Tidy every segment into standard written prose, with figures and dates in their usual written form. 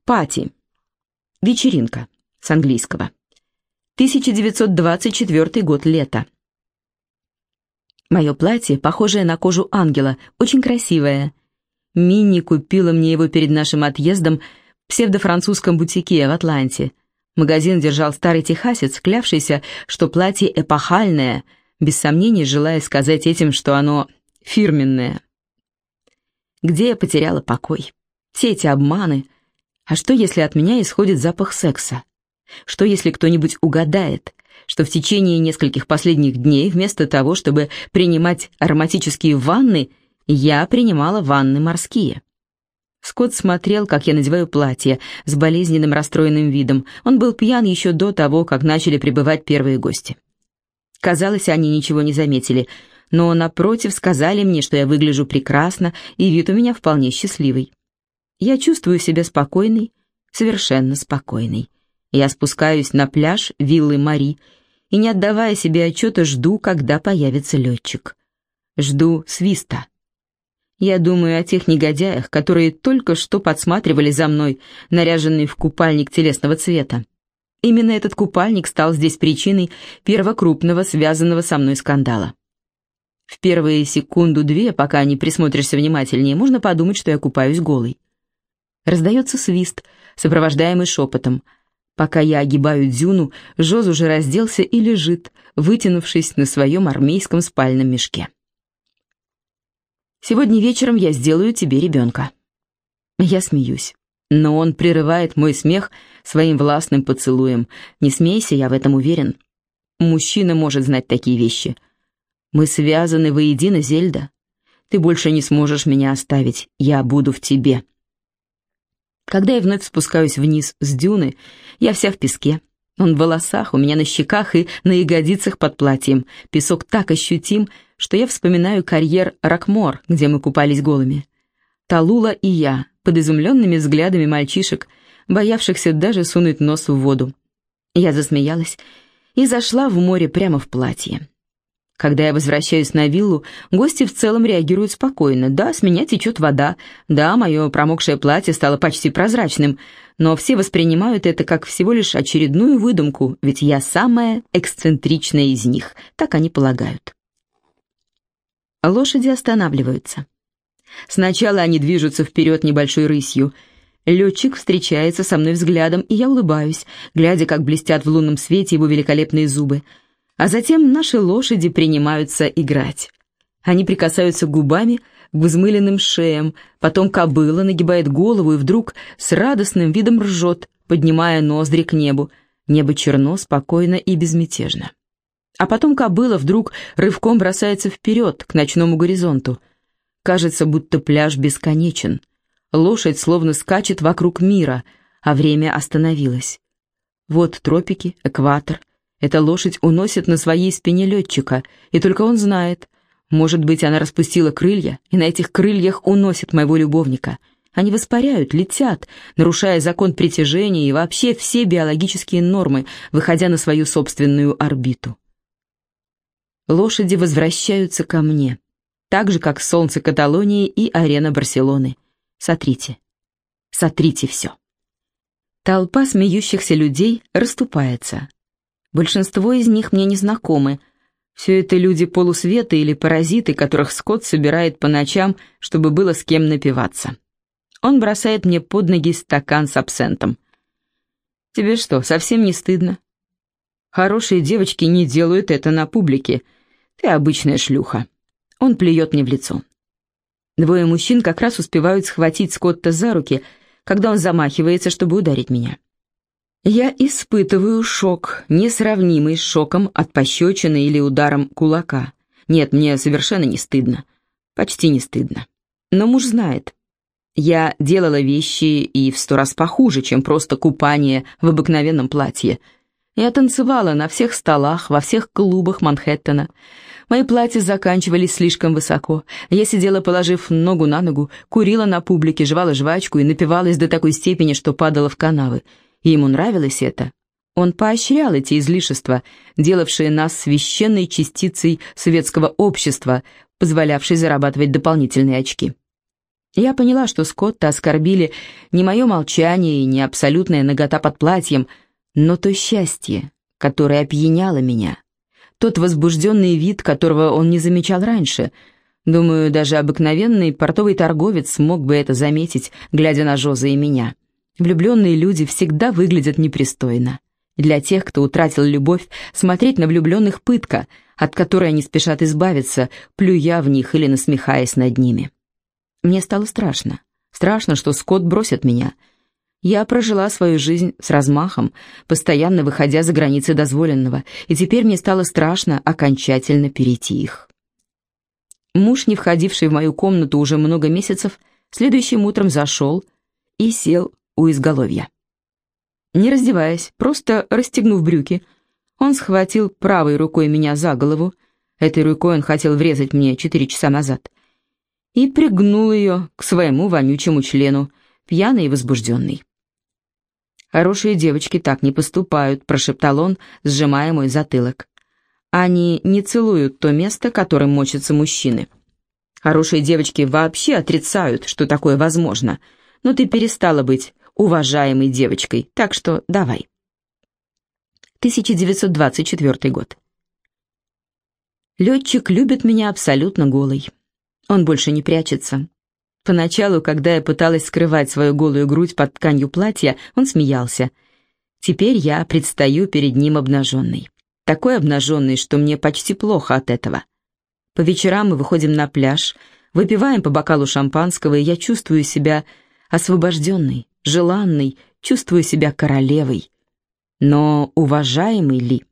Пати. Вечеринка. С английского. 1924 год, лето. Мое платье, похожее на кожу ангела, очень красивое. Минни купила мне его перед нашим отъездом в псевдофранцузском бутике в Атланте. Магазин держал старый техасец, клявшийся, что платье эпохальное, без сомнений желая сказать этим, что оно фирменное. Где я потеряла покой? Все эти обманы. А что, если от меня исходит запах секса? Что, если кто-нибудь угадает, что в течение нескольких последних дней вместо того, чтобы принимать ароматические ванны, я принимала ванны морские? Скотт смотрел, как я надеваю платье, с болезненным расстроенным видом. Он был пьян еще до того, как начали прибывать первые гости. Казалось, они ничего не заметили, но, напротив, сказали мне, что я выгляжу прекрасно, и вид у меня вполне счастливый. Я чувствую себя спокойной, совершенно спокойной. Я спускаюсь на пляж виллы Мари и, не отдавая себе отчета, жду, когда появится летчик. Жду свиста. Я думаю о тех негодяях, которые только что подсматривали за мной, наряженный в купальник телесного цвета. Именно этот купальник стал здесь причиной первого крупного, связанного со мной скандала. В первые секунду-две, пока не присмотришься внимательнее, можно подумать, что я купаюсь голой. Раздается свист, сопровождаемый шепотом. Пока я огибаю дюну, Жоз уже разделся и лежит, вытянувшись на своем армейском спальном мешке. «Сегодня вечером я сделаю тебе ребенка». Я смеюсь, но он прерывает мой смех своим властным поцелуем. Не смейся, я в этом уверен. Мужчина может знать такие вещи. Мы связаны воедино, Зельда. Ты больше не сможешь меня оставить. Я буду в тебе. Когда я вновь спускаюсь вниз с дюны, я вся в песке. Он в волосах, у меня на щеках и на ягодицах под платьем. Песок так ощутим, что я вспоминаю карьер Рокмор, где мы купались голыми. Талула и я, под изумленными взглядами мальчишек, боявшихся даже сунуть нос в воду. Я засмеялась и зашла в море прямо в платье. Когда я возвращаюсь на виллу, гости в целом реагируют спокойно. Да, с меня течет вода, да, мое промокшее платье стало почти прозрачным, но все воспринимают это как всего лишь очередную выдумку, ведь я самая эксцентричная из них, так они полагают. Лошади останавливаются. Сначала они движутся вперед небольшой рысью. Летчик встречается со мной взглядом, и я улыбаюсь, глядя, как блестят в лунном свете его великолепные зубы. А затем наши лошади принимаются играть. Они прикасаются губами к взмыленным шеям, потом кобыла нагибает голову и вдруг с радостным видом ржет, поднимая ноздри к небу. Небо черно, спокойно и безмятежно. А потом кобыла вдруг рывком бросается вперед, к ночному горизонту. Кажется, будто пляж бесконечен. Лошадь словно скачет вокруг мира, а время остановилось. Вот тропики, экватор. Эта лошадь уносит на своей спине летчика, и только он знает. Может быть, она распустила крылья, и на этих крыльях уносит моего любовника. Они воспаряют, летят, нарушая закон притяжения и вообще все биологические нормы, выходя на свою собственную орбиту. Лошади возвращаются ко мне, так же, как солнце Каталонии и арена Барселоны. Сотрите. Сотрите все. Толпа смеющихся людей расступается. Большинство из них мне не знакомы. Все это люди полусвета или паразиты, которых Скотт собирает по ночам, чтобы было с кем напиваться. Он бросает мне под ноги стакан с абсентом. «Тебе что, совсем не стыдно? Хорошие девочки не делают это на публике. Ты обычная шлюха». Он плюет мне в лицо. Двое мужчин как раз успевают схватить Скотта за руки, когда он замахивается, чтобы ударить меня. Я испытываю шок, несравнимый с шоком от пощечины или ударом кулака. Нет, мне совершенно не стыдно. Почти не стыдно. Но муж знает. Я делала вещи и в 100 раз похуже, чем просто купание в обыкновенном платье. Я танцевала на всех столах, во всех клубах Манхэттена. Мои платья заканчивались слишком высоко. Я сидела, положив ногу на ногу, курила на публике, жевала жвачку и напивалась до такой степени, что падала в канавы. И ему нравилось это. Он поощрял эти излишества, делавшие нас священной частицей светского общества, позволявшей зарабатывать дополнительные очки. Я поняла, что Скотта оскорбили не мое молчание и не абсолютная нагота под платьем, но то счастье, которое опьяняло меня, тот возбужденный вид, которого он не замечал раньше. Думаю, даже обыкновенный портовый торговец мог бы это заметить, глядя на Жозе и меня. Влюбленные люди всегда выглядят непристойно. Для тех, кто утратил любовь, смотреть на влюбленных пытка, от которой они спешат избавиться, плюя в них или насмехаясь над ними. Мне стало страшно. Страшно, что Скотт бросит меня. Я прожила свою жизнь с размахом, постоянно выходя за границы дозволенного, и теперь мне стало страшно окончательно перейти их. Муж, не входивший в мою комнату уже много месяцев, следующим утром зашел и сел у изголовья. Не раздеваясь, просто расстегнув брюки, он схватил правой рукой меня за голову, этой рукой он хотел врезать мне 4 часа назад, и пригнул ее к своему вонючему члену, пьяный и возбужденный. «Хорошие девочки так не поступают», — прошептал он, сжимая мой затылок. «Они не целуют то место, которым мочатся мужчины. Хорошие девочки вообще отрицают, что такое возможно, но ты перестала быть уважаемой девочкой, так что давай». 1924 год. Летчик любит меня абсолютно голой. Он больше не прячется. Поначалу, когда я пыталась скрывать свою голую грудь под тканью платья, он смеялся. Теперь я предстаю перед ним обнаженной. Такой обнаженной, что мне почти плохо от этого. По вечерам мы выходим на пляж, выпиваем по бокалу шампанского, и я чувствую себя освобожденной, желанной, чувствую себя королевой. Но уважаемой ли?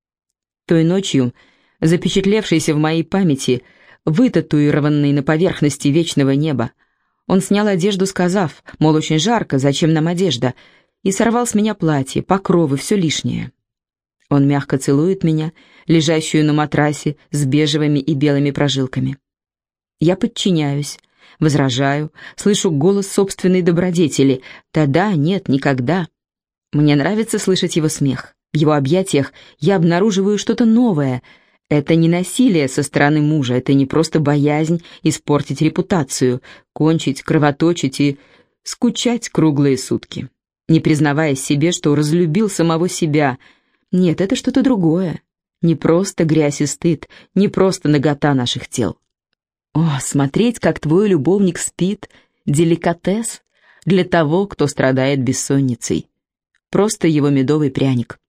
Той ночью, запечатлевшейся в моей памяти, вытатуированный на поверхности вечного неба, он снял одежду, сказав, мол, очень жарко, зачем нам одежда, и сорвал с меня платье, покровы, все лишнее. Он мягко целует меня, лежащую на матрасе с бежевыми и белыми прожилками. Я подчиняюсь, возражаю, слышу голос собственной добродетели. Да-да, нет, никогда. Мне нравится слышать его смех. В его объятиях я обнаруживаю что-то новое. Это не насилие со стороны мужа, это не просто боязнь испортить репутацию, кончить, кровоточить и скучать круглые сутки, не признаваясь себе, что разлюбил самого себя. Нет, это что-то другое. Не просто грязь и стыд, не просто нагота наших тел. О, смотреть, как твой любовник спит, деликатес для того, кто страдает бессонницей. Просто его медовый пряник.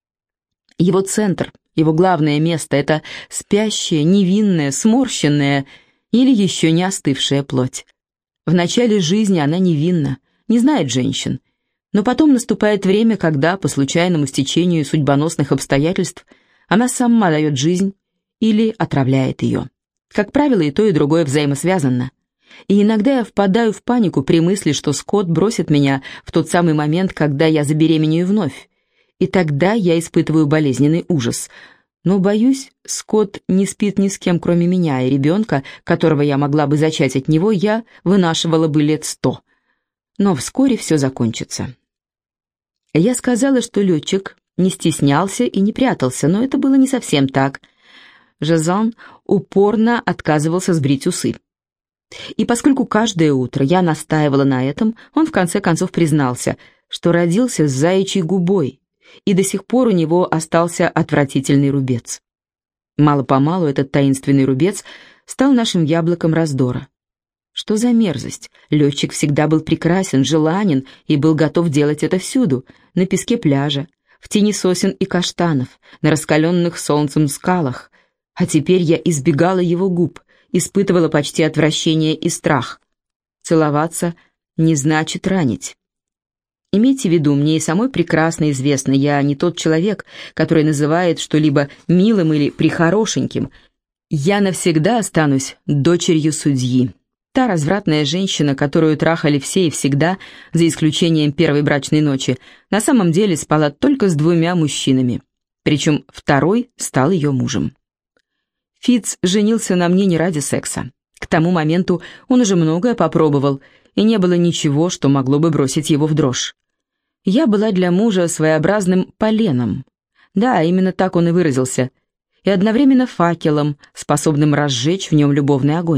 Его центр, его главное место — это спящая, невинная, сморщенная или еще не остывшая плоть. В начале жизни она невинна, не знает женщин, но потом наступает время, когда, по случайному стечению судьбоносных обстоятельств, она сама дает жизнь или отравляет ее. Как правило, и то, и другое взаимосвязано. И иногда я впадаю в панику при мысли, что Скотт бросит меня в тот самый момент, когда я забеременею вновь. И тогда я испытываю болезненный ужас. Но, боюсь, Скотт не спит ни с кем, кроме меня, и ребенка, которого я могла бы зачать от него, я вынашивала бы лет 100. Но вскоре все закончится. Я сказала, что летчик не стеснялся и не прятался, но это было не совсем так. Жазан упорно отказывался сбрить усы. И поскольку каждое утро я настаивала на этом, он в конце концов признался, что родился с заячьей губой, и до сих пор у него остался отвратительный рубец. Мало-помалу этот таинственный рубец стал нашим яблоком раздора. Что за мерзость? Летчик всегда был прекрасен, желанен и был готов делать это всюду, на песке пляжа, в тени сосен и каштанов, на раскаленных солнцем скалах. А теперь я избегала его губ, испытывала почти отвращение и страх. Целоваться не значит ранить. Имейте в виду, мне и самой прекрасно известно, я не тот человек, который называет что-либо милым или прихорошеньким. Я навсегда останусь дочерью судьи. Та развратная женщина, которую трахали все и всегда, за исключением первой брачной ночи, на самом деле спала только с 2 мужчинами. Причем второй стал ее мужем. Фитц женился на мне не ради секса. К тому моменту он уже многое попробовал, и не было ничего, что могло бы бросить его в дрожь. Я была для мужа своеобразным поленом. Да, именно так он и выразился. И одновременно факелом, способным разжечь в нем любовный огонь,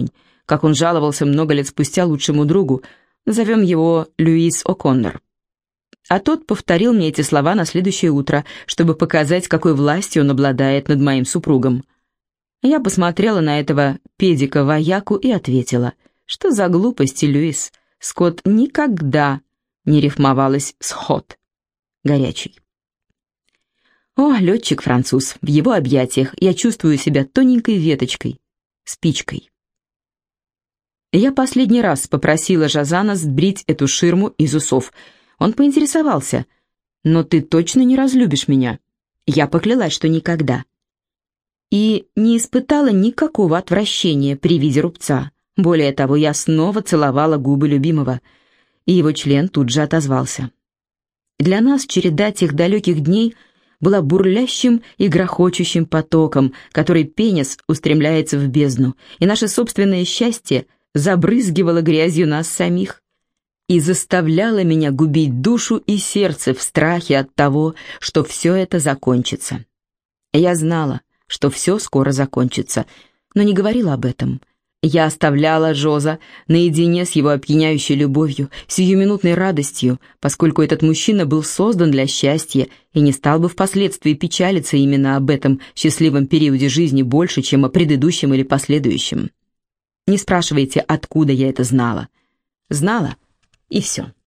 как он жаловался много лет спустя лучшему другу, назовем его Льюис О'Коннор. А тот повторил мне эти слова на следующее утро, чтобы показать, какой властью он обладает над моим супругом. Я посмотрела на этого педика-вояку и ответила: что за глупости, Льюис? Скотт никогда не рифмовалось с хот, горячий. О, летчик-француз, в его объятиях я чувствую себя тоненькой веточкой, спичкой. Я последний раз попросила Жазана сбрить эту ширму из усов. Он поинтересовался: «Но ты точно не разлюбишь меня?» Я поклялась, что никогда. И не испытала никакого отвращения при виде рубца. Более того, я снова целовала губы любимого, и его член тут же отозвался. Для нас череда тех далеких дней была бурлящим и грохочущим потоком, который пенясь устремляется в бездну, и наше собственное счастье забрызгивало грязью нас самих и заставляло меня губить душу и сердце в страхе от того, что все это закончится. Я знала, что все скоро закончится, но не говорила об этом. Я оставляла Жоза наедине с его опьяняющей любовью, сиюминутной радостью, поскольку этот мужчина был создан для счастья и не стал бы впоследствии печалиться именно об этом счастливом периоде жизни больше, чем о предыдущем или последующем. Не спрашивайте, откуда я это знала. Знала, и все.